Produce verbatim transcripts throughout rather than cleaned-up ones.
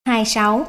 hai mươi sáu.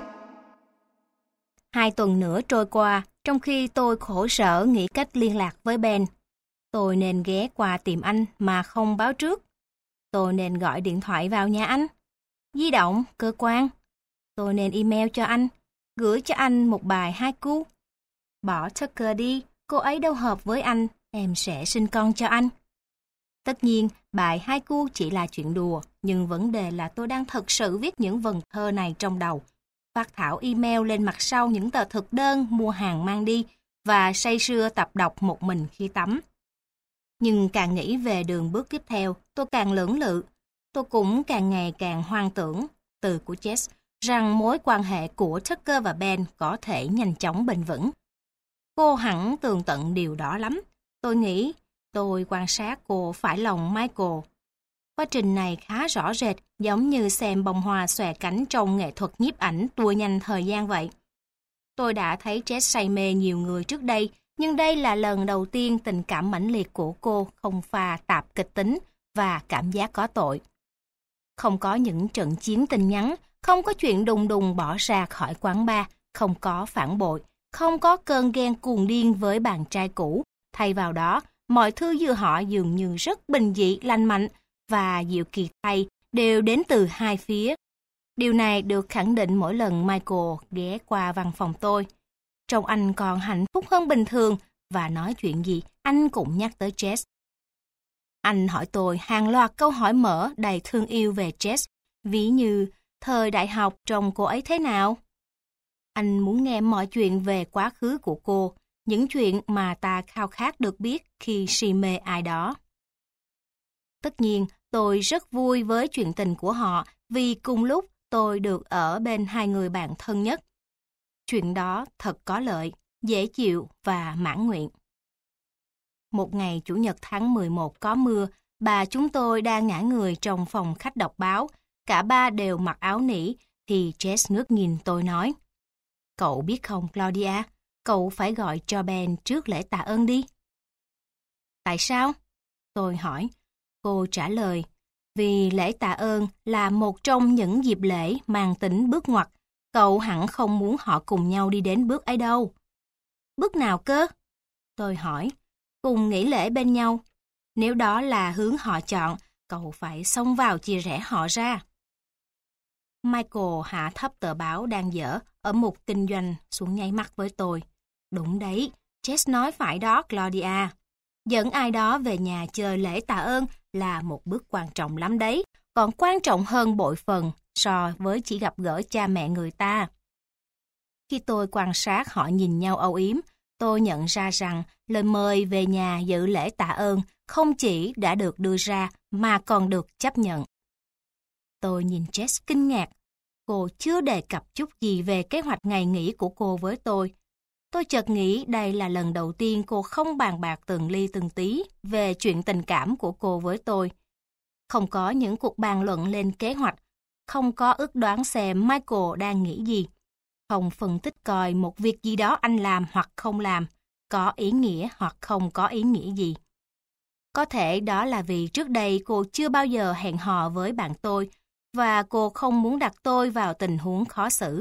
Hai tuần nữa trôi qua, trong khi tôi khổ sở nghĩ cách liên lạc với Ben. Tôi nên ghé qua tìm anh mà không báo trước. Tôi nên gọi điện thoại vào nhà anh, di động, cơ quan. Tôi nên email cho anh, gửi cho anh một bài haiku. Bỏ Tucker đi, cô ấy đâu hợp với anh, em sẽ sinh con cho anh. Tất nhiên, bài haiku chỉ là chuyện đùa, nhưng vấn đề là tôi đang thực sự viết những vần thơ này trong đầu. Phát thảo email lên mặt sau những tờ thực đơn mua hàng mang đi và say sưa tập đọc một mình khi tắm. Nhưng càng nghĩ về đường bước tiếp theo, tôi càng lưỡng lự. Tôi cũng càng ngày càng hoang tưởng, từ của Jess, rằng mối quan hệ của Tucker và Ben có thể nhanh chóng bền vững. Cô hẳn tường tận điều đó lắm. Tôi nghĩ, tôi quan sát cô phải lòng Michael. Quá trình này khá rõ rệt, giống như xem bông hoa xòe cánh trong nghệ thuật nhiếp ảnh tua nhanh thời gian vậy. Tôi đã thấy Jess say mê nhiều người trước đây, nhưng đây là lần đầu tiên tình cảm mãnh liệt của cô không pha tạp kịch tính và cảm giác có tội. Không có những trận chiến tin nhắn, không có chuyện đùng đùng bỏ ra khỏi quán bar, không có phản bội, không có cơn ghen cuồng điên với bạn trai cũ. Thay vào đó, mọi thứ giữa họ dường như rất bình dị, lành mạnh và diệu kỳ thay đều đến từ hai phía. Điều này được khẳng định mỗi lần Michael ghé qua văn phòng tôi. Trông anh còn hạnh phúc hơn bình thường và nói chuyện gì anh cũng nhắc tới Jess. Anh hỏi tôi hàng loạt câu hỏi mở đầy thương yêu về Jess, ví như thời đại học trông cô ấy thế nào. Anh muốn nghe mọi chuyện về quá khứ của cô, những chuyện mà ta khao khát được biết khi si mê ai đó. Tất nhiên, tôi rất vui với chuyện tình của họ vì cùng lúc tôi được ở bên hai người bạn thân nhất. Chuyện đó thật có lợi, dễ chịu và mãn nguyện. Một ngày Chủ nhật tháng mười một có mưa, bà chúng tôi đang ngả người trong phòng khách đọc báo. Cả ba đều mặc áo nỉ, thì Jess ngước nhìn tôi nói: "Cậu biết không, Claudia, cậu phải gọi cho Ben trước lễ tạ ơn đi." "Tại sao?" tôi hỏi. Cô trả lời: "Vì lễ tạ ơn là một trong những dịp lễ mang tính bước ngoặt. Cậu hẳn không muốn họ cùng nhau đi đến bước ấy đâu." "Bước nào cơ?" tôi hỏi. "Cùng nghỉ lễ bên nhau. Nếu đó là hướng họ chọn, cậu phải xông vào chia rẽ họ ra." Michael hạ thấp tờ báo đang dở ở mục kinh doanh xuống nháy mắt với tôi. "Đúng đấy, Jess nói phải đó, Claudia. Dẫn ai đó về nhà chơi lễ tạ ơn là một bước quan trọng lắm đấy, còn quan trọng hơn bội phần so với chỉ gặp gỡ cha mẹ người ta." Khi tôi quan sát họ nhìn nhau âu yếm, tôi nhận ra rằng lời mời về nhà dự lễ tạ ơn không chỉ đã được đưa ra mà còn được chấp nhận. Tôi nhìn Jess kinh ngạc. Cô chưa đề cập chút gì về kế hoạch ngày nghỉ của cô với tôi. Tôi chợt nghĩ đây là lần đầu tiên cô không bàn bạc từng ly từng tí về chuyện tình cảm của cô với tôi. Không có những cuộc bàn luận lên kế hoạch, không có ước đoán xem Michael đang nghĩ gì, không phân tích coi một việc gì đó anh làm hoặc không làm, có ý nghĩa hoặc không có ý nghĩa gì. Có thể đó là vì trước đây cô chưa bao giờ hẹn hò với bạn tôi, và cô không muốn đặt tôi vào tình huống khó xử.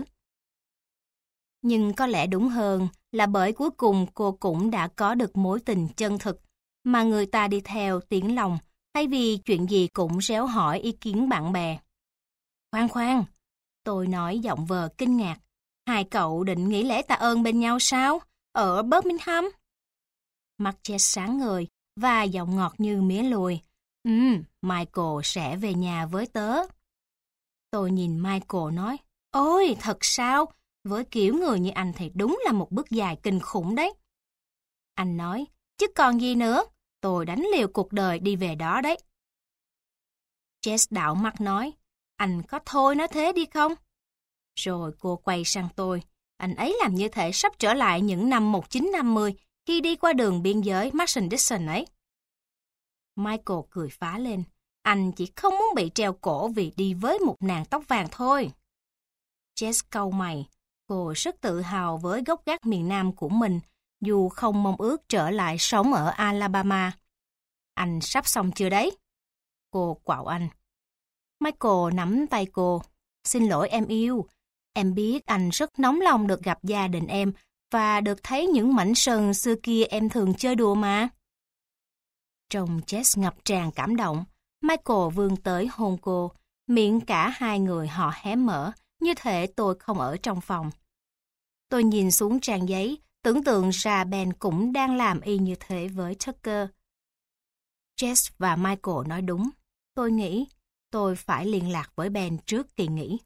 Nhưng có lẽ đúng hơn là bởi cuối cùng cô cũng đã có được mối tình chân thực mà người ta đi theo tiếng lòng, thay vì chuyện gì cũng réo hỏi ý kiến bạn bè. "Khoan khoan," tôi nói giọng vờ kinh ngạc. "Hai cậu định nghỉ lễ tạ ơn bên nhau sao? Ở Birmingham?" Mắt Jess sáng ngời và giọng ngọt như mía lùi. "Ừ, Michael sẽ về nhà với tớ." Tôi nhìn Michael nói: "Ôi, thật sao? Với kiểu người như anh thì đúng là một bước dài kinh khủng đấy." Anh nói: "Chứ còn gì nữa, tôi đánh liều cuộc đời đi về đó đấy." Jess đảo mắt nói: "Anh có thôi nói thế đi không?" Rồi cô quay sang tôi: "Anh ấy làm như thể sắp trở lại những năm một nghìn chín trăm năm mươi khi đi qua đường biên giới Mason-Dixon ấy." Michael cười phá lên: "Anh chỉ không muốn bị treo cổ vì đi với một nàng tóc vàng thôi." Jess cau mày. Cô rất tự hào với gốc gác miền Nam của mình, dù không mong ước trở lại sống ở Alabama. "Anh sắp xong chưa đấy?" Cô quạo anh. Michael nắm tay cô. "Xin lỗi em yêu, Em biết anh rất nóng lòng được gặp gia đình em và được thấy những mảnh sân xưa kia em thường chơi đùa mà. Trông Jess ngập tràn cảm động, Michael vươn tới hôn cô, miệng cả hai người họ hé mở, như thể tôi không ở trong phòng. Tôi nhìn xuống trang giấy, tưởng tượng ra Ben cũng đang làm y như thế với Tucker. Jess và Michael nói đúng. Tôi nghĩ tôi phải liên lạc với Ben trước kỳ nghỉ.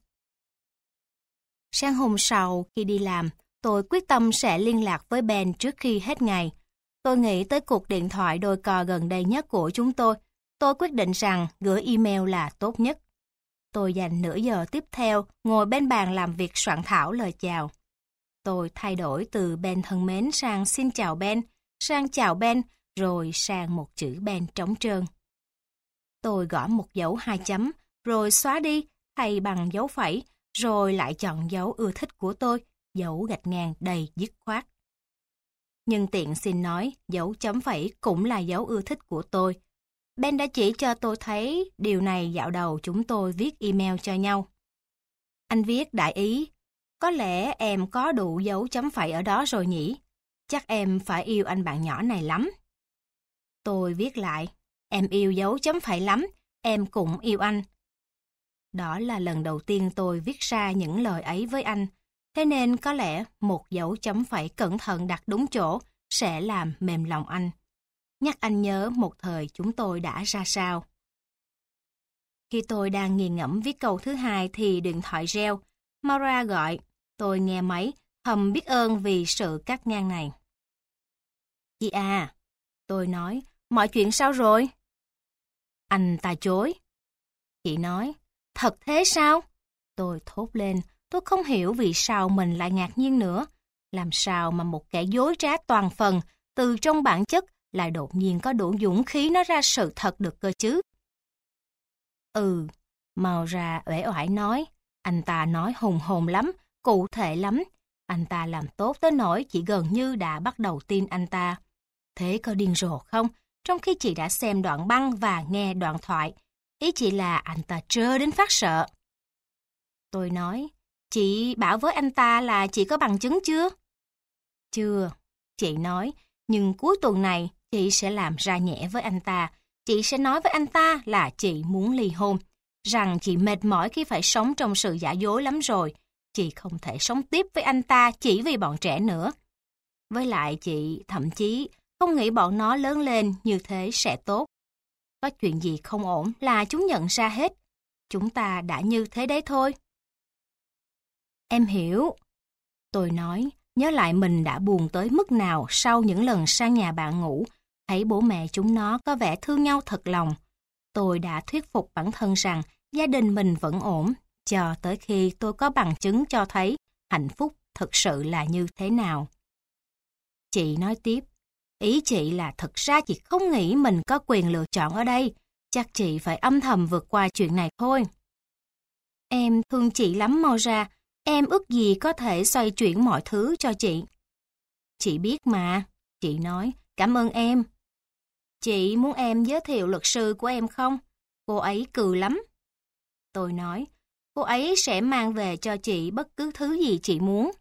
Sáng hôm sau khi đi làm, tôi quyết tâm sẽ liên lạc với Ben trước khi hết ngày. Tôi nghĩ tới cuộc điện thoại đôi co gần đây nhất của chúng tôi. Tôi quyết định rằng gửi email là tốt nhất. Tôi dành nửa giờ tiếp theo ngồi bên bàn làm việc soạn thảo lời chào. Tôi thay đổi từ Ben thân mến sang xin chào Ben, sang chào Ben, rồi sang một chữ Ben trống trơn. Tôi gõ một dấu hai chấm, rồi xóa đi, thay bằng dấu phẩy, rồi lại chọn dấu ưa thích của tôi, dấu gạch ngang đầy dứt khoát. Nhưng tiện xin nói, dấu chấm phẩy cũng là dấu ưa thích của tôi. Ben đã chỉ cho tôi thấy điều này dạo đầu chúng tôi viết email cho nhau. Anh viết đại ý, có lẽ em có đủ dấu chấm phẩy ở đó rồi nhỉ? Chắc em phải yêu anh bạn nhỏ này lắm. Tôi viết lại, em yêu dấu chấm phẩy lắm, em cũng yêu anh. Đó là lần đầu tiên tôi viết ra những lời ấy với anh, thế nên có lẽ một dấu chấm phẩy cẩn thận đặt đúng chỗ sẽ làm mềm lòng anh. Nhắc anh nhớ một thời chúng tôi đã ra sao. Khi tôi đang nghiền ngẫm viết câu thứ hai thì điện thoại reo. Maura gọi, tôi nghe máy, thầm biết ơn vì sự cắt ngang này. Chị à, tôi nói, mọi chuyện sao rồi? Anh ta chối. Chị nói, thật thế sao? Tôi thốt lên, tôi không hiểu vì sao mình lại ngạc nhiên nữa. Làm sao mà một kẻ dối trá toàn phần, từ trong bản chất, lại đột nhiên có đủ dũng khí nói ra sự thật được cơ chứ? Ừ, Maura uể oải nói, anh ta nói hùng hồn lắm, cụ thể lắm. Anh ta làm tốt tới nỗi chị gần như đã bắt đầu tin anh ta. Thế có điên rồ không? Trong khi chị đã xem đoạn băng và nghe đoạn thoại, ý chị là anh ta trơ đến phát sợ. Tôi nói, chị bảo với anh ta là chị có bằng chứng chưa? Chưa, chị nói, nhưng cuối tuần này chị sẽ làm ra nhẽ với anh ta. Chị sẽ nói với anh ta là chị muốn ly hôn, rằng chị mệt mỏi khi phải sống trong sự giả dối lắm rồi. Chị không thể sống tiếp với anh ta chỉ vì bọn trẻ nữa. Với lại chị thậm chí không nghĩ bọn nó lớn lên như thế sẽ tốt. Có chuyện gì không ổn là chúng nhận ra hết. Chúng ta đã như thế đấy thôi. Em hiểu. Tôi nói, nhớ lại mình đã buồn tới mức nào sau những lần sang nhà bạn ngủ, thấy bố mẹ chúng nó có vẻ thương nhau thật lòng. Tôi đã thuyết phục bản thân rằng gia đình mình vẫn ổn, cho tới khi tôi có bằng chứng cho thấy hạnh phúc thực sự là như thế nào. Chị nói tiếp, ý chị là thật ra chị không nghĩ mình có quyền lựa chọn ở đây, chắc chị phải âm thầm vượt qua chuyện này thôi. Em thương chị lắm Maura, em ước gì có thể xoay chuyển mọi thứ cho chị. Chị biết mà, chị nói, cảm ơn em. Chị muốn em giới thiệu luật sư của em không? Cô ấy cừ lắm. Tôi nói, cô ấy sẽ mang về cho chị bất cứ thứ gì chị muốn.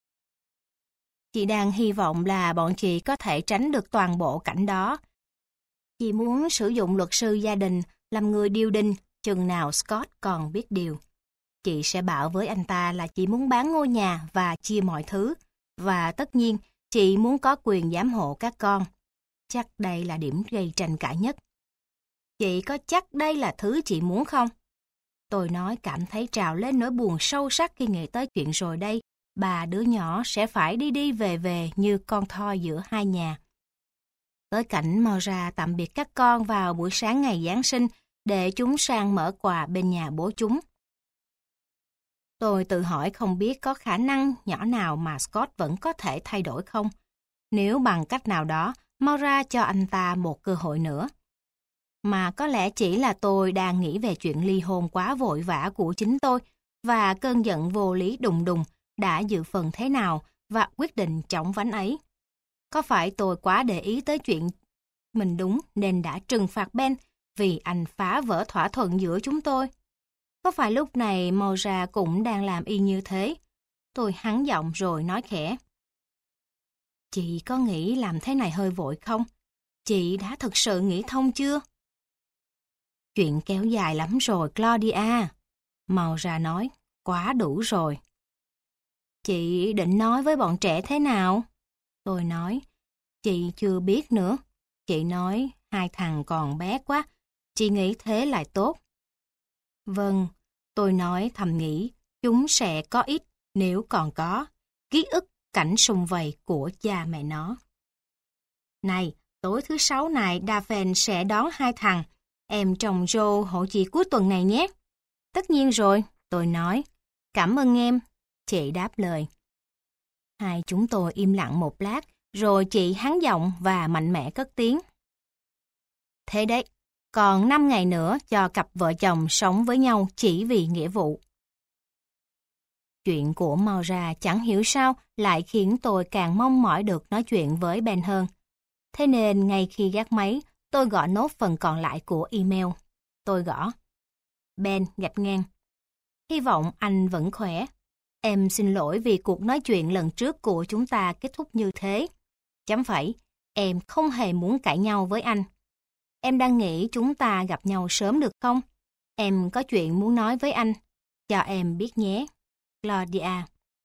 Chị đang hy vọng là bọn chị có thể tránh được toàn bộ cảnh đó. Chị muốn sử dụng luật sư gia đình làm người điêu đinh chừng nào Scott còn biết điều. Chị sẽ bảo với anh ta là chị muốn bán ngôi nhà và chia mọi thứ. Và tất nhiên, chị muốn có quyền giám hộ các con. Chắc đây là điểm gây tranh cãi nhất. Chị có chắc đây là thứ chị muốn không? Tôi nói cảm thấy trào lên nỗi buồn sâu sắc khi nghĩ tới chuyện rồi đây. Bà đứa nhỏ sẽ phải đi đi về về như con thoi giữa hai nhà. Tới cảnh Maura tạm biệt các con vào buổi sáng ngày Giáng sinh để chúng sang mở quà bên nhà bố chúng. Tôi tự hỏi không biết có khả năng nhỏ nào mà Scott vẫn có thể thay đổi không? Nếu bằng cách nào đó, Maura cho anh ta một cơ hội nữa. Mà có lẽ chỉ là tôi đang nghĩ về chuyện ly hôn quá vội vã của chính tôi và cơn giận vô lý đùng đùng đã dự phần thế nào và quyết định chóng vánh ấy. Có phải tôi quá để ý tới chuyện mình đúng nên đã trừng phạt Ben vì anh phá vỡ thỏa thuận giữa chúng tôi? Có phải lúc này Moira cũng đang làm y như thế? Tôi hắng giọng rồi nói khẽ. Chị có nghĩ làm thế này hơi vội không? Chị đã thực sự nghĩ thông chưa? Chuyện kéo dài lắm rồi, Claudia. Moira nói, quá đủ rồi. Chị định nói với bọn trẻ thế nào? Tôi nói, chị chưa biết nữa. Chị nói, hai thằng còn bé quá, chị nghĩ thế lại tốt. Vâng, tôi nói thầm nghĩ, chúng sẽ có ít, nếu còn có, ký ức cảnh sum vầy của cha mẹ nó. Này, tối thứ sáu này Daphne sẽ đón hai thằng. Em chồng Joe hộ chị cuối tuần này nhé. Tất nhiên rồi, tôi nói. Cảm ơn em, chị đáp lời. Hai chúng tôi im lặng một lát, rồi chị hắn giọng và mạnh mẽ cất tiếng. Thế đấy, còn năm ngày nữa cho cặp vợ chồng sống với nhau chỉ vì nghĩa vụ. Chuyện của Moira chẳng hiểu sao lại khiến tôi càng mong mỏi được nói chuyện với Ben hơn. Thế nên ngay khi gác máy, tôi gõ nốt phần còn lại của email. Tôi gõ. Ben gạch ngang. Hy vọng anh vẫn khỏe. Em xin lỗi vì cuộc nói chuyện lần trước của chúng ta kết thúc như thế. Chấm phẩy, em không hề muốn cãi nhau với anh. Em đang nghĩ chúng ta gặp nhau sớm được không? Em có chuyện muốn nói với anh. Cho em biết nhé. Claudia.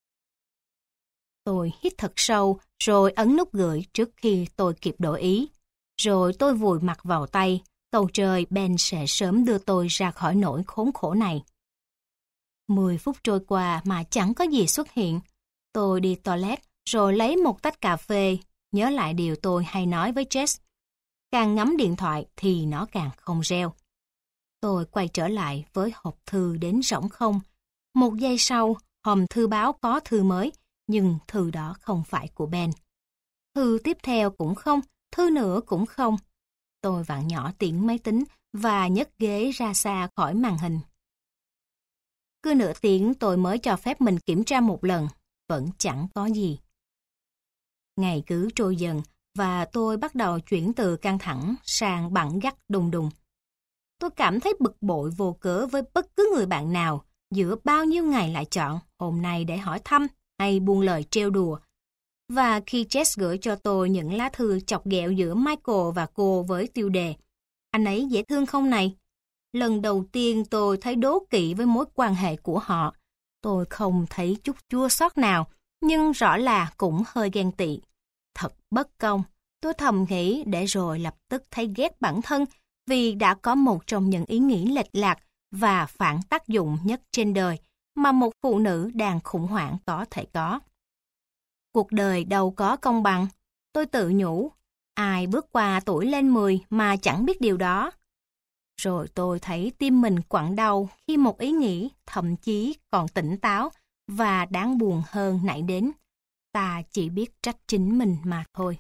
Tôi hít thật sâu rồi ấn nút gửi trước khi tôi kịp đổi ý. Rồi tôi vùi mặt vào tay, cầu trời Ben sẽ sớm đưa tôi ra khỏi nỗi khốn khổ này. Mười phút trôi qua mà chẳng có gì xuất hiện. Tôi đi toilet rồi lấy một tách cà phê, nhớ lại điều tôi hay nói với Jess. Càng ngắm điện thoại thì nó càng không reo. Tôi quay trở lại với hộp thư đến rỗng không. Một giây sau, hòm thư báo có thư mới, nhưng thư đó không phải của Ben. Thư tiếp theo cũng không, thư nữa cũng không. Tôi vặn nhỏ tiếng máy tính và nhấc ghế ra xa khỏi màn hình. Cứ nửa tiếng tôi mới cho phép mình kiểm tra một lần, vẫn chẳng có gì. Ngày cứ trôi dần và tôi bắt đầu chuyển từ căng thẳng sang bận gắt đùng đùng. Tôi cảm thấy bực bội vô cớ với bất cứ người bạn nào, giữa bao nhiêu ngày lại chọn hôm nay để hỏi thăm hay buông lời trêu đùa. Và khi Jess gửi cho tôi những lá thư chọc ghẹo giữa Michael và cô với tiêu đề "Anh ấy dễ thương không này?", lần đầu tiên tôi thấy đố kỵ với mối quan hệ của họ. Tôi không thấy chút chua xót nào, nhưng rõ là cũng hơi ghen tị. Thật bất công, tôi thầm nghĩ để rồi lập tức thấy ghét bản thân vì đã có một trong những ý nghĩ lệch lạc và phản tác dụng nhất trên đời mà một phụ nữ đang khủng hoảng có thể có. Cuộc đời đâu có công bằng, tôi tự nhủ. Ai bước qua tuổi lên mười mà chẳng biết điều đó. Rồi tôi thấy tim mình quặn đau khi một ý nghĩ thậm chí còn tỉnh táo và đáng buồn hơn nảy đến. Ta chỉ biết trách chính mình mà thôi.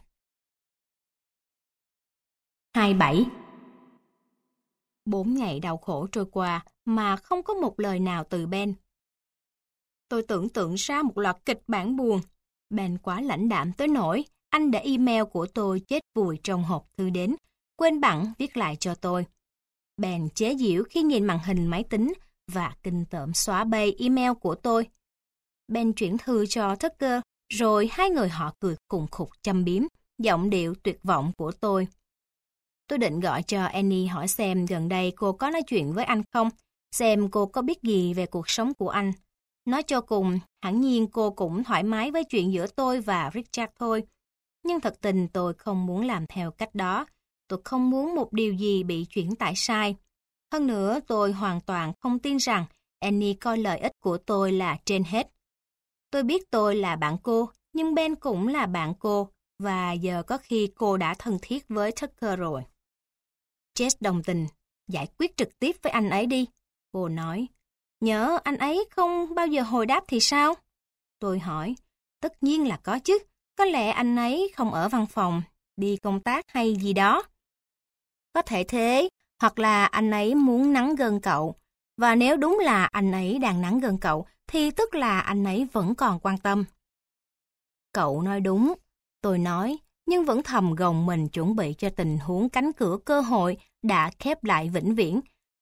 hai mươi bảy. Bốn ngày đau khổ trôi qua mà không có một lời nào từ Ben. Tôi tưởng tượng ra một loạt kịch bản buồn. Ben quá lãnh đạm tới nỗi anh để email của tôi chết vùi trong hộp thư đến, quên bẵng viết lại cho tôi. Ben chế giễu khi nhìn màn hình máy tính và kinh tởm xóa bay email của tôi. Ben chuyển thư cho Tucker, rồi hai người họ cười cùng khục châm biếm, giọng điệu tuyệt vọng của tôi. Tôi định gọi cho Annie hỏi xem gần đây cô có nói chuyện với anh không, xem cô có biết gì về cuộc sống của anh. Nói cho cùng, hẳn nhiên cô cũng thoải mái với chuyện giữa tôi và Richard thôi. Nhưng thật tình tôi không muốn làm theo cách đó. Tôi không muốn một điều gì bị chuyển tải sai. Hơn nữa, tôi hoàn toàn không tin rằng Annie coi lợi ích của tôi là trên hết. Tôi biết tôi là bạn cô, nhưng Ben cũng là bạn cô, và giờ có khi cô đã thân thiết với Tucker rồi. Jess đồng tình, giải quyết trực tiếp với anh ấy đi. Cô nói, nhỡ anh ấy không bao giờ hồi đáp thì sao? Tôi hỏi, tất nhiên là có chứ, có lẽ anh ấy không ở văn phòng, đi công tác hay gì đó. Có thể thế, hoặc là anh ấy muốn nắng gơn cậu, và nếu đúng là anh ấy đang nắng gơn cậu, thì tức là anh ấy vẫn còn quan tâm. Cậu nói đúng, tôi nói, nhưng vẫn thầm gồng mình chuẩn bị cho tình huống cánh cửa cơ hội đã khép lại vĩnh viễn,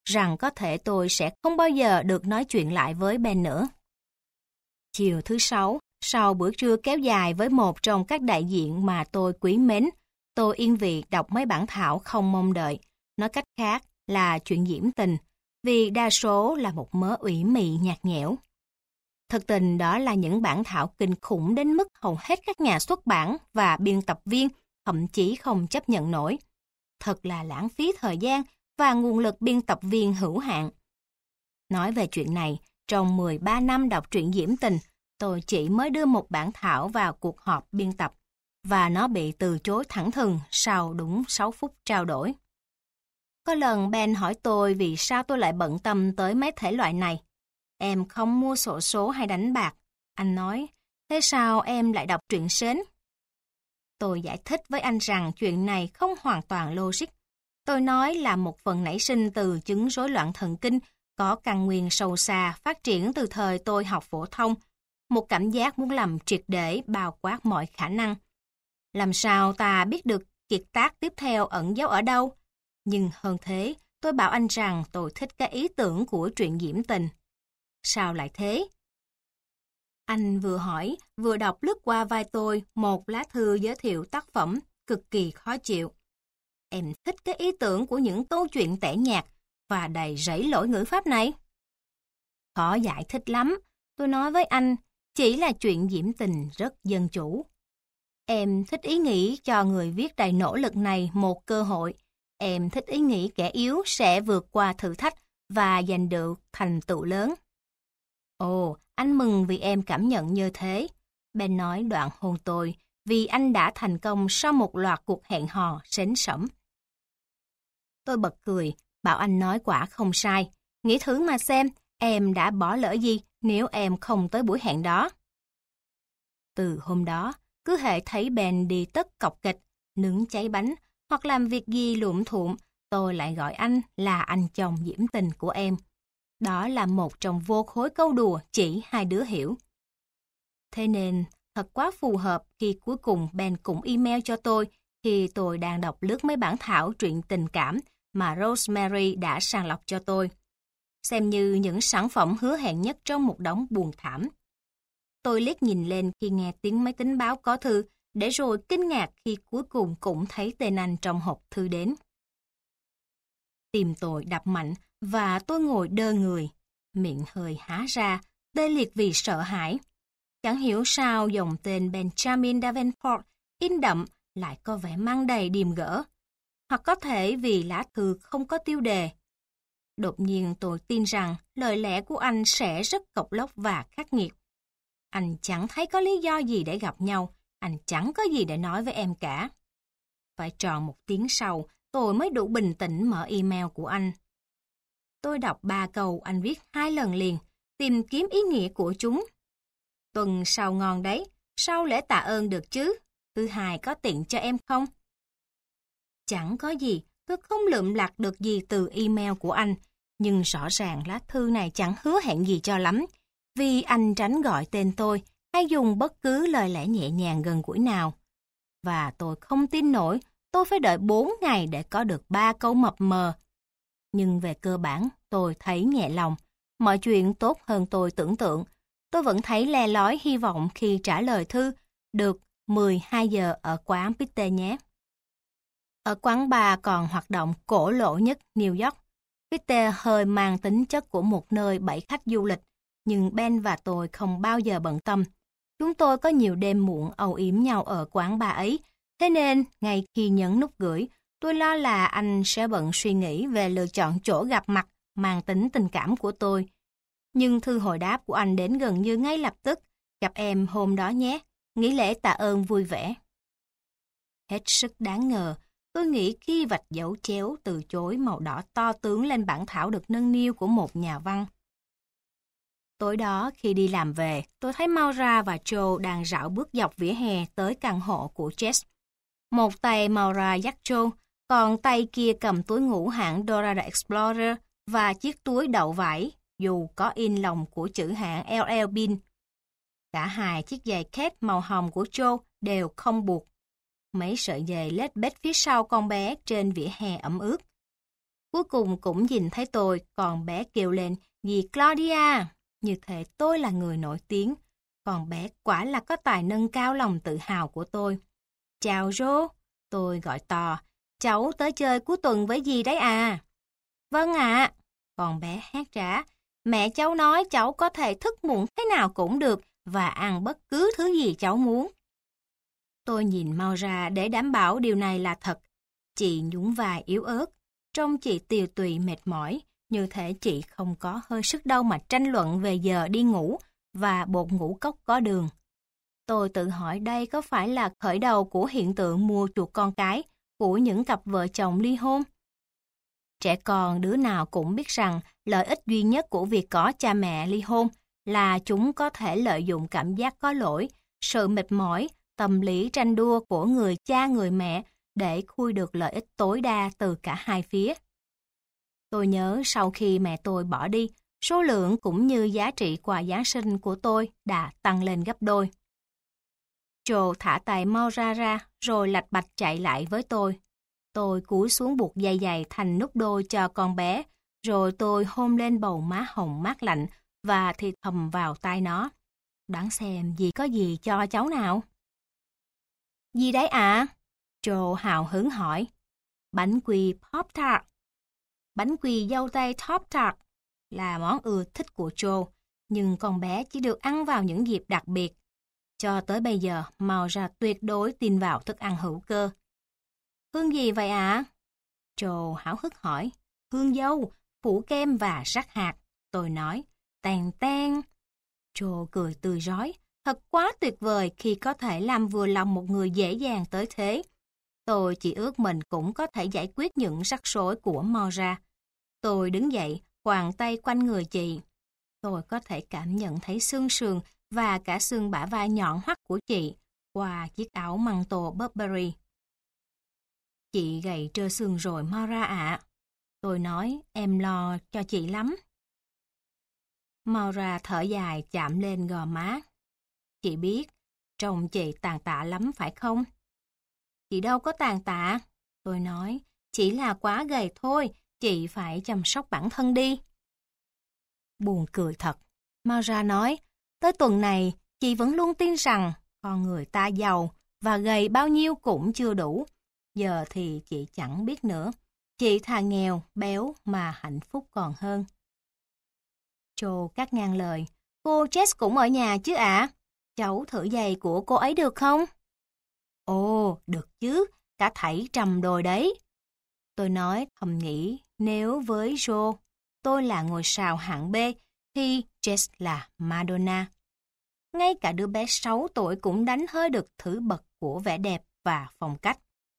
rằng có thể tôi sẽ không bao giờ được nói chuyện lại với Ben nữa. Chiều thứ Sáu, sau bữa trưa kéo dài với một trong các đại diện mà tôi quý mến, tôi yên vị đọc mấy bản thảo không mong đợi, nói cách khác là chuyện diễm tình, vì đa số là một mớ ủy mị nhạt nhẽo. Thực tình đó là những bản thảo kinh khủng đến mức hầu hết các nhà xuất bản và biên tập viên thậm chí không chấp nhận nổi. Thật là lãng phí thời gian và nguồn lực biên tập viên hữu hạn. Nói về chuyện này, trong mười ba năm đọc truyện diễm tình, tôi chỉ mới đưa một bản thảo vào cuộc họp biên tập, và nó bị từ chối thẳng thừng sau đúng sáu phút trao đổi. Có lần Ben hỏi tôi vì sao tôi lại bận tâm tới mấy thể loại này. Em không mua xổ số hay đánh bạc. Anh nói, thế sao em lại đọc truyện sến? Tôi giải thích với anh rằng chuyện này không hoàn toàn logic. Tôi nói là một phần nảy sinh từ chứng rối loạn thần kinh có căn nguyên sâu xa phát triển từ thời tôi học phổ thông, một cảm giác muốn làm triệt để bao quát mọi khả năng. Làm sao ta biết được kiệt tác tiếp theo ẩn giấu ở đâu? Nhưng hơn thế, tôi bảo anh rằng tôi thích cái ý tưởng của truyện diễm tình. Sao lại thế? Anh vừa hỏi, vừa đọc lướt qua vai tôi một lá thư giới thiệu tác phẩm cực kỳ khó chịu. Em thích cái ý tưởng của những câu chuyện tẻ nhạt và đầy rẫy lỗi ngữ pháp này? Khó giải thích lắm, tôi nói với anh, chỉ là chuyện diễm tình rất dân chủ. Em thích ý nghĩ cho người viết đầy nỗ lực này một cơ hội. Em thích ý nghĩ kẻ yếu sẽ vượt qua thử thách và giành được thành tựu lớn. Ồ, anh mừng vì em cảm nhận như thế. Ben nói đoạn hôn tôi, vì anh đã thành công sau một loạt cuộc hẹn hò sến sẩm. Tôi bật cười, bảo anh nói quả không sai. Nghĩ thử mà xem, em đã bỏ lỡ gì nếu em không tới buổi hẹn đó. Từ hôm đó, cứ hễ thấy Ben đi tất cọc kịch, nướng cháy bánh hoặc làm việc gì luộm thuộm, tôi lại gọi anh là anh chồng diễm tình của em. Đó là một trong vô khối câu đùa chỉ hai đứa hiểu. Thế nên, thật quá phù hợp khi cuối cùng Ben cũng email cho tôi khi tôi đang đọc lướt mấy bản thảo truyện tình cảm mà Rosemary đã sàng lọc cho tôi, xem như những sản phẩm hứa hẹn nhất trong một đống buồn thảm. Tôi liếc nhìn lên khi nghe tiếng máy tính báo có thư, để rồi kinh ngạc khi cuối cùng cũng thấy tên anh trong hộp thư đến. Tim tôi đập mạnh và tôi ngồi đơ người, miệng hơi há ra, tê liệt vì sợ hãi. Chẳng hiểu sao dòng tên Benjamin Davenport in đậm lại có vẻ mang đầy điềm gỡ, hoặc có thể vì lá thư không có tiêu đề. Đột nhiên tôi tin rằng lời lẽ của anh sẽ rất cộc lốc và khắc nghiệt. Anh chẳng thấy có lý do gì để gặp nhau, anh chẳng có gì để nói với em cả. Phải tròn một tiếng sau, tôi mới đủ bình tĩnh mở email của anh. Tôi đọc ba câu anh viết hai lần liền, tìm kiếm ý nghĩa của chúng. Tuần sau ngon đấy, sau lễ tạ ơn được chứ? Thứ hai có tiện cho em không? Chẳng có gì, tôi không lượm lặt được gì từ email của anh, nhưng rõ ràng lá thư này chẳng hứa hẹn gì cho lắm, vì anh tránh gọi tên tôi hay dùng bất cứ lời lẽ nhẹ nhàng gần gũi nào. Và tôi không tin nổi, tôi phải đợi bốn ngày để có được ba câu mập mờ. Nhưng về cơ bản, tôi thấy nhẹ lòng, mọi chuyện tốt hơn tôi tưởng tượng. Tôi vẫn thấy le lói hy vọng khi trả lời thư được mười hai giờ ở quán Peter nhé. Ở quán bar còn hoạt động cổ lỗ nhất New York, Peter hơi mang tính chất của một nơi bẫy khách du lịch, nhưng Ben và tôi không bao giờ bận tâm. Chúng tôi có nhiều đêm muộn âu yếm nhau ở quán bar ấy, thế nên ngay khi nhấn nút gửi, tôi lo là anh sẽ bận suy nghĩ về lựa chọn chỗ gặp mặt mang tính tình cảm của tôi. Nhưng thư hồi đáp của anh đến gần như ngay lập tức, gặp em hôm đó nhé, nghỉ lễ tạ ơn vui vẻ. Hết sức đáng ngờ, tôi nghĩ khi vạch dấu chéo từ chối màu đỏ to tướng lên bản thảo được nâng niu của một nhà văn. Tối đó khi đi làm về, tôi thấy Maura và Joe đang rảo bước dọc vỉa hè tới căn hộ của Jess. Một tay Maura dắt Joe, còn tay kia cầm túi ngủ hãng Dora the Explorer và chiếc túi đậu vải, dù có in lồng của chữ hãng L L Bean. Cả hai chiếc giày Kate màu hồng của Joe đều không buộc. Mấy sợi giày lết bết phía sau con bé trên vỉa hè ẩm ướt. Cuối cùng cũng nhìn thấy tôi, con bé kêu lên, dì Claudia, như thể tôi là người nổi tiếng. Con bé quả là có tài nâng cao lòng tự hào của tôi. Chào Joe, tôi gọi to, cháu tới chơi cuối tuần với dì đấy à? Vâng ạ, con bé hét trả, mẹ cháu nói cháu có thể thức muộn thế nào cũng được và ăn bất cứ thứ gì cháu muốn. Tôi nhìn mau ra để đảm bảo điều này là thật. Chị nhún vai yếu ớt, trông chị tiều tụy mệt mỏi, như thể chị không có hơi sức đâu mà tranh luận về giờ đi ngủ và bột ngũ cốc có đường. Tôi tự hỏi đây có phải là khởi đầu của hiện tượng mua chuộc con cái của những cặp vợ chồng ly hôn? Trẻ con đứa nào cũng biết rằng lợi ích duy nhất của việc có cha mẹ ly hôn là chúng có thể lợi dụng cảm giác có lỗi, sự mệt mỏi, tâm lý tranh đua của người cha người mẹ để khui được lợi ích tối đa từ cả hai phía. Tôi nhớ sau khi mẹ tôi bỏ đi, số lượng cũng như giá trị quà Giáng sinh của tôi đã tăng lên gấp đôi. Joe thả tay Maura ra rồi lạch bạch chạy lại với tôi. Tôi cúi xuống buộc dây giày thành nút đôi cho con bé, rồi tôi hôn lên bầu má hồng mát lạnh và thì thầm vào tai nó. Đoán xem dì có gì cho cháu nào? Gì đấy ạ? À? Joe hào hứng hỏi. Bánh quy Pop-Tart. Bánh quy dâu tây Top-Tart là món ưa thích của Joe, nhưng con bé chỉ được ăn vào những dịp đặc biệt. Cho tới bây giờ, Maura tuyệt đối tin vào thức ăn hữu cơ. Hương gì vậy ạ? À? Joe háo hức hỏi. Hương dâu, phủ kem và rắc hạt. Tôi nói. Tàn tan. Joe cười tươi rói. Thật quá tuyệt vời khi có thể làm vừa lòng một người dễ dàng tới thế. Tôi chỉ ước mình cũng có thể giải quyết những rắc rối của Maura. Tôi đứng dậy, quàng tay quanh người chị. Tôi có thể cảm nhận thấy xương sườn và cả xương bả vai nhọn hoắt của chị qua chiếc áo măng tô Burberry. Chị gầy trơ xương rồi Maura ạ. Tôi nói em lo cho chị lắm. Maura thở dài chạm lên gò má. Chị biết, trông chị tàn tạ lắm phải không? Chị đâu có tàn tạ. Tôi nói, chỉ là quá gầy thôi, chị phải chăm sóc bản thân đi. Buồn cười thật. Maura nói, tới tuần này, chị vẫn luôn tin rằng con người ta giàu và gầy bao nhiêu cũng chưa đủ. Giờ thì chị chẳng biết nữa. Chị thà nghèo, béo mà hạnh phúc còn hơn. Joe cắt ngang lời. Cô Jess cũng ở nhà chứ ạ? À? Cháu thử giày của cô ấy được không? Ồ, được chứ. Cả thảy trầm đồi đấy. Tôi nói thầm nghĩ nếu với Joe tôi là ngôi sao hạng B thì Jess là Madonna. Ngay cả đứa bé sáu tuổi cũng đánh hơi được thử bậc của vẻ đẹp và phong cách.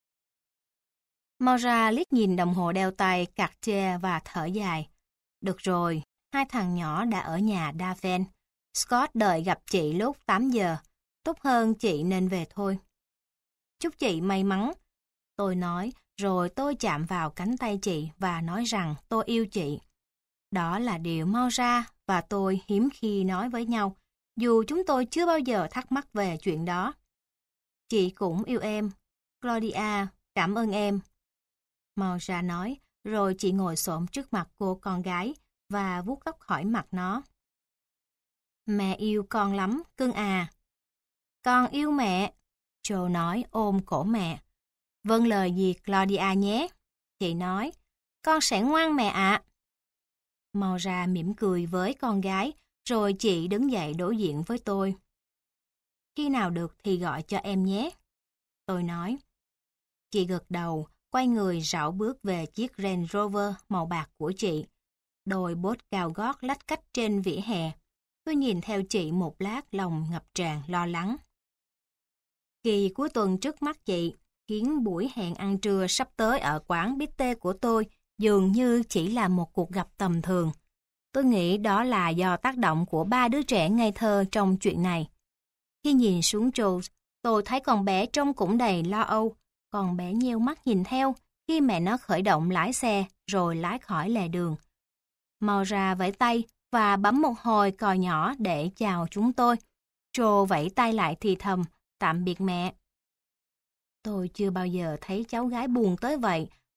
Maura liếc nhìn đồng hồ đeo tay Cartier và thở dài. Được rồi, hai thằng nhỏ đã ở nhà Daven. Scott đợi gặp chị lúc tám giờ. Tốt hơn chị nên về thôi. Chúc chị may mắn. Tôi nói, rồi tôi chạm vào cánh tay chị và nói rằng tôi yêu chị. Đó là điều Maura và tôi hiếm khi nói với nhau, dù chúng tôi chưa bao giờ thắc mắc về chuyện đó. Chị cũng yêu em. Claudia, cảm ơn em. Maura nói, rồi chị ngồi xổm trước mặt cô con gái và vuốt tóc khỏi mặt nó. Mẹ yêu con lắm, cưng à. Con yêu mẹ, Joe nói ôm cổ mẹ. Vâng lời dì Claudia nhé. Chị nói, con sẽ ngoan mẹ ạ. À. Maura mỉm cười với con gái, rồi chị đứng dậy đối diện với tôi. Khi nào được thì gọi cho em nhé. Tôi nói. Chị gật đầu, quay người rảo bước về chiếc Range Rover màu bạc của chị. Đôi bốt cao gót lách cách trên vỉa hè. Tôi nhìn theo chị một lát lòng ngập tràn lo lắng. Kỳ cuối tuần trước mắt chị khiến buổi hẹn ăn trưa sắp tới ở quán bít tê của tôi dường như chỉ là một cuộc gặp tầm thường. Tôi nghĩ đó là do tác động của ba đứa trẻ ngây thơ trong chuyện này. Khi nhìn xuống Joe, tôi thấy con bé trông cũng đầy lo âu. Con bé nheo mắt nhìn theo khi mẹ nó khởi động lái xe rồi lái khỏi lề đường. Maura vẫy tay và bấm một hồi còi nhỏ để chào chúng tôi. Joe vẫy tay lại thì thầm, tạm biệt mẹ. Tôi chưa bao giờ thấy cháu gái buồn tới vậy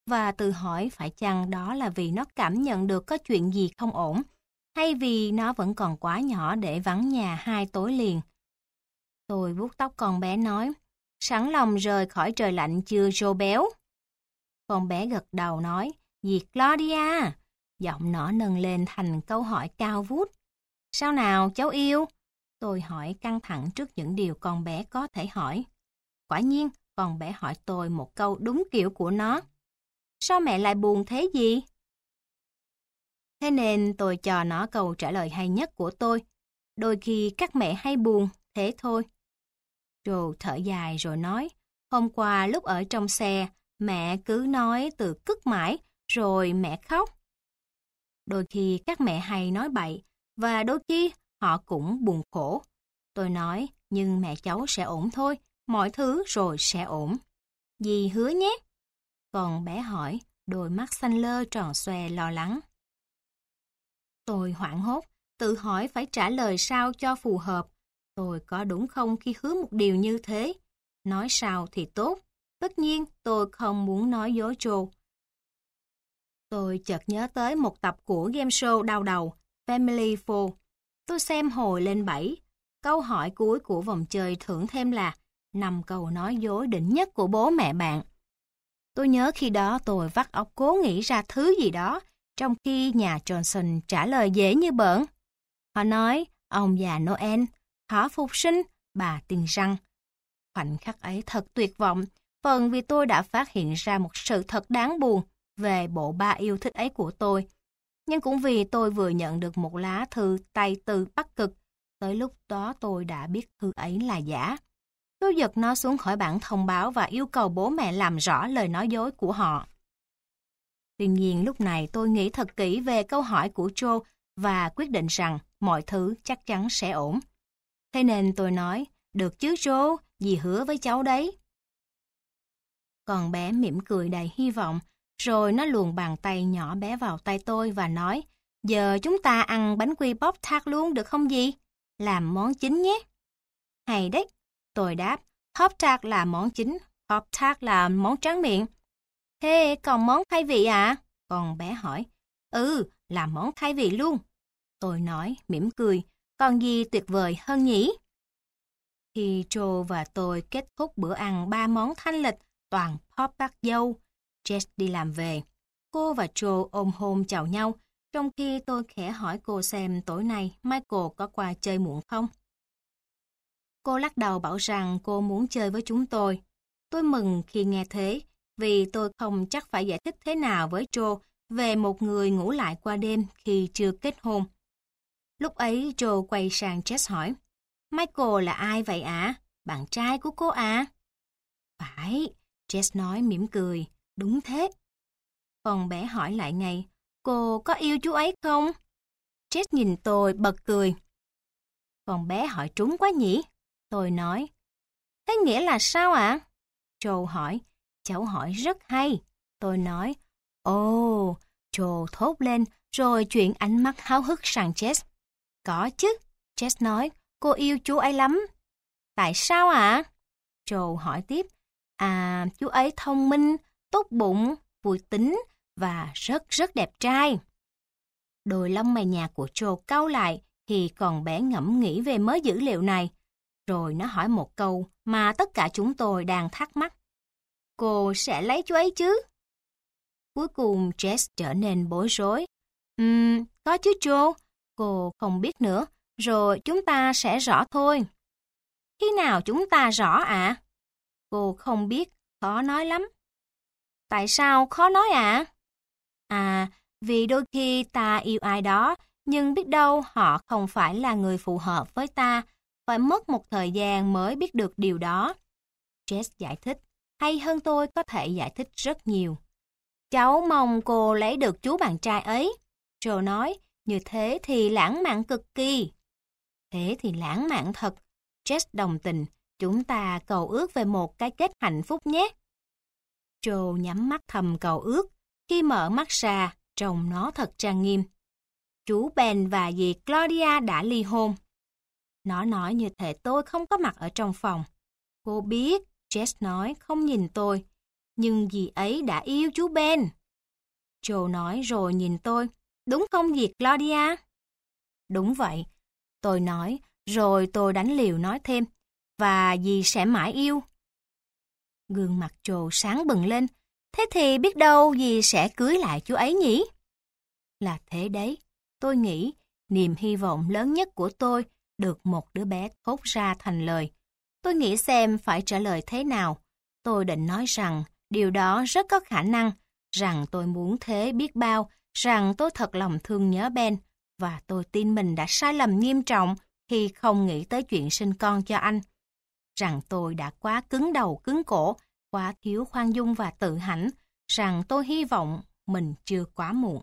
và tự hỏi phải chăng đó là vì nó cảm nhận được có chuyện gì không ổn, hay vì nó vẫn còn quá nhỏ để vắng nhà hai tối liền. Tôi vuốt tóc con bé nói, sẵn lòng rời khỏi trời lạnh chưa Joe béo? Con bé gật đầu nói, dì Claudia. Giọng nó nâng lên thành câu hỏi cao vút. Sao nào cháu yêu? Tôi hỏi căng thẳng trước những điều con bé có thể hỏi. Quả nhiên, con bé hỏi tôi một câu đúng kiểu của nó. Sao mẹ lại buồn thế gì? Thế nên tôi cho nó câu trả lời hay nhất của tôi. Đôi khi các mẹ hay buồn, thế thôi. Rồi thở dài rồi nói, hôm qua lúc ở trong xe, mẹ cứ nói từ cứt mãi, rồi mẹ khóc. Đôi khi các mẹ hay nói bậy, và đôi khi họ cũng buồn khổ. Tôi nói, nhưng mẹ cháu sẽ ổn thôi, mọi thứ rồi sẽ ổn. Dì hứa nhé. Còn bé hỏi, đôi mắt xanh lơ tròn xoe lo lắng. Tôi hoảng hốt, tự hỏi phải trả lời sao cho phù hợp. Tôi có đúng không khi hứa một điều như thế? Nói sao thì tốt. Tất nhiên tôi không muốn nói dối Joe. Tôi chợt nhớ tới một tập của game show đau đầu, Family Four. Tôi xem hồi lên bảy. Câu hỏi cuối của vòng chơi thưởng thêm là năm câu nói dối đỉnh nhất của bố mẹ bạn. Tôi nhớ khi đó tôi vắt óc cố nghĩ ra thứ gì đó, trong khi nhà Johnson trả lời dễ như bỡn. Họ nói, ông già Noel, thỏ phục sinh, bà tiên răng. Khoảnh khắc ấy thật tuyệt vọng, phần vì tôi đã phát hiện ra một sự thật đáng buồn về bộ ba yêu thích ấy của tôi. Nhưng cũng vì tôi vừa nhận được một lá thư tay từ Bắc Cực, tới lúc đó tôi đã biết thư ấy là giả. Tôi giật nó xuống khỏi bảng thông báo và yêu cầu bố mẹ làm rõ lời nói dối của họ. Tuy nhiên lúc này tôi nghĩ thật kỹ về câu hỏi của Joe và quyết định rằng mọi thứ chắc chắn sẽ ổn. Thế nên tôi nói, được chứ Joe, dì hứa với cháu đấy. Con bé mỉm cười đầy hy vọng, rồi nó luồn bàn tay nhỏ bé vào tay tôi và nói, giờ chúng ta ăn bánh quy Pop Tart luôn được không dì? Làm món chính nhé. Hay đấy, tôi đáp, Pop Tart là món chính, Pop Tart là món tráng miệng. Thế còn món khai vị à? Con bé hỏi. Ừ, làm món khai vị luôn. Tôi nói, mỉm cười, còn gì tuyệt vời hơn nhỉ? Khi Joe và tôi kết thúc bữa ăn ba món thanh lịch toàn Pop Tart dâu, Jess đi làm về. Cô và Joe ôm hôn chào nhau, trong khi tôi khẽ hỏi cô xem tối nay Michael có qua chơi muộn không. Cô lắc đầu bảo rằng cô muốn chơi với chúng tôi. Tôi mừng khi nghe thế, vì tôi không chắc phải giải thích thế nào với Joe về một người ngủ lại qua đêm khi chưa kết hôn. Lúc ấy Joe quay sang Jess hỏi, Michael là ai vậy ạ? À? Bạn trai của cô à? Phải, Jess nói mỉm cười, đúng thế. Con bé hỏi lại ngay, cô có yêu chú ấy không? Jess nhìn tôi bật cười. Con bé hỏi trúng quá nhỉ? Tôi nói, thế nghĩa là sao ạ? À? Joe hỏi, cháu hỏi rất hay. Tôi nói, ồ, oh, Joe thốt lên rồi chuyển ánh mắt háo hức sang Jess. Có chứ, Jess nói, cô yêu chú ấy lắm. Tại sao ạ? À? Joe hỏi tiếp, à, chú ấy thông minh, tốt bụng, vui tính và rất rất đẹp trai. Đôi lông mày nhạt của Joe cau lại khi còn bé ngẫm nghĩ về mớ dữ liệu này. Rồi nó hỏi một câu mà tất cả chúng tôi đang thắc mắc. Cô sẽ lấy chú ấy chứ? Cuối cùng Jess trở nên bối rối. Ừm, um, có chứ Joe, cô không biết nữa, rồi chúng ta sẽ rõ thôi. Khi nào chúng ta rõ ạ? À? Cô không biết, khó nói lắm. Tại sao khó nói ạ? À? à, vì đôi khi ta yêu ai đó, nhưng biết đâu họ không phải là người phù hợp với ta, phải mất một thời gian mới biết được điều đó. Jess giải thích, hay hơn tôi có thể giải thích rất nhiều. Cháu mong cô lấy được chú bạn trai ấy. Joe nói, như thế thì lãng mạn cực kỳ. Thế thì lãng mạn thật. Jess đồng tình, chúng ta cầu ước về một cái kết hạnh phúc nhé. Joe nhắm mắt thầm cầu ước, khi mở mắt ra, trông nó thật trang nghiêm. Chú Ben và dì Claudia đã ly hôn. Nó nói như thể tôi không có mặt ở trong phòng. Cô biết, Jess nói, không nhìn tôi. nhưng dì ấy đã yêu chú Ben. Joe nói rồi nhìn tôi. Đúng không dì Claudia? Đúng vậy. Tôi nói, rồi tôi đánh liều nói thêm. Và dì sẽ mãi yêu. Gương mặt Joe sáng bừng lên. Thế thì biết đâu dì sẽ cưới lại chú ấy nhỉ? Là thế đấy. Tôi nghĩ, niềm hy vọng lớn nhất của tôi được một đứa bé thốt ra thành lời. Tôi nghĩ xem phải trả lời thế nào. Tôi định nói rằng điều đó rất có khả năng, rằng tôi muốn thế biết bao, rằng tôi thật lòng thương nhớ Ben, và tôi tin mình đã sai lầm nghiêm trọng khi không nghĩ tới chuyện sinh con cho anh. Rằng tôi đã quá cứng đầu cứng cổ, quá thiếu khoan dung và tự hãnh, rằng tôi hy vọng mình chưa quá muộn.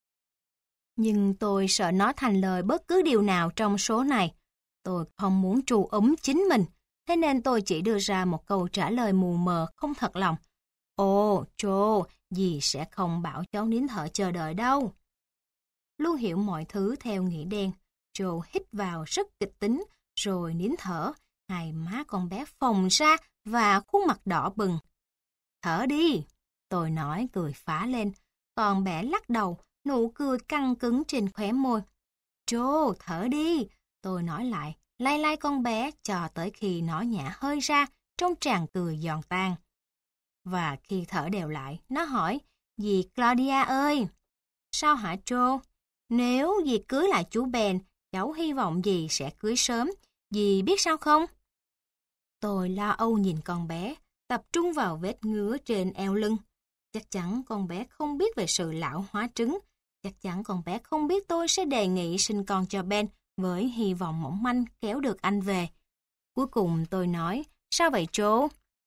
Nhưng tôi sợ nói thành lời bất cứ điều nào trong số này. Tôi không muốn trù úm chính mình, thế nên tôi chỉ đưa ra một câu trả lời mù mờ không thật lòng. Ồ, Joe, dì sẽ không bảo cháu nín thở chờ đợi đâu. Luôn hiểu mọi thứ theo nghĩa đen, Joe hít vào rất kịch tính, rồi nín thở, hai má con bé phồng ra và khuôn mặt đỏ bừng. Thở đi, tôi nói cười phá lên, còn bé lắc đầu, nụ cười căng cứng trên khóe môi. Joe, thở đi, tôi nói lại, lay lay con bé cho tới khi nó nhả hơi ra trong tràng cười giòn tan. Và khi thở đều lại, nó hỏi, dì Claudia ơi! Sao hả Joe? Nếu dì cưới lại chú Ben, cháu hy vọng dì sẽ cưới sớm, dì biết sao không? Tôi lo âu nhìn con bé, tập trung vào vết ngứa trên eo lưng. Chắc chắn con bé không biết về sự lão hóa trứng. Chắc chắn con bé không biết tôi sẽ đề nghị sinh con cho Ben với hy vọng mỏng manh kéo được anh về. Cuối cùng tôi nói, sao vậy Joe?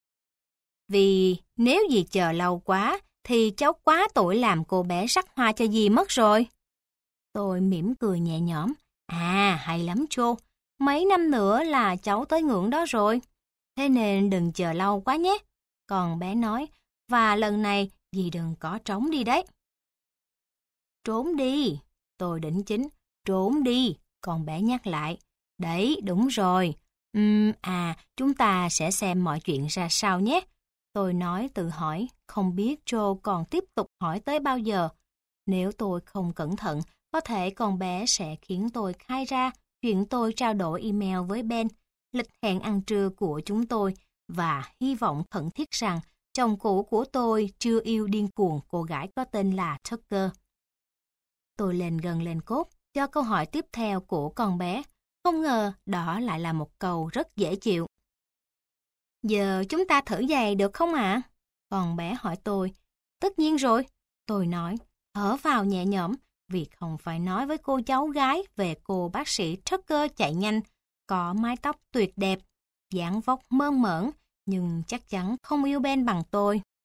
Vì nếu dì chờ lâu quá, thì cháu quá tuổi làm cô bé sắc hoa cho dì mất rồi. Tôi mỉm cười nhẹ nhõm. À, hay lắm Joe. Mấy năm nữa là cháu tới ngưỡng đó rồi. Thế nên đừng chờ lâu quá nhé. Còn bé nói, và lần này dì đừng có trốn đi đấy. Trốn đi. Tôi đỉnh chính. Trốn đi. Còn bé nhắc lại. Đấy, đúng rồi. Uhm, à, chúng ta sẽ xem mọi chuyện ra sao nhé. Tôi nói tự hỏi, không biết Joe còn tiếp tục hỏi tới bao giờ. Nếu tôi không cẩn thận, có thể con bé sẽ khiến tôi khai ra chuyện tôi trao đổi email với Ben, lịch hẹn ăn trưa của chúng tôi, và hy vọng khẩn thiết rằng chồng cũ của tôi chưa yêu điên cuồng cô gái có tên là Tucker. Tôi lên gần lên cốt cho câu hỏi tiếp theo của con bé. Không ngờ đó lại là một câu rất dễ chịu. Giờ chúng ta thử giày được không ạ? Con bé hỏi tôi. Tất nhiên rồi. Tôi nói, thở vào nhẹ nhõm, vì không phải nói với cô cháu gái về cô bác sĩ Tucker chạy nhanh, có mái tóc tuyệt đẹp, dáng vóc mơn mởn, nhưng chắc chắn không yêu Ben bằng tôi.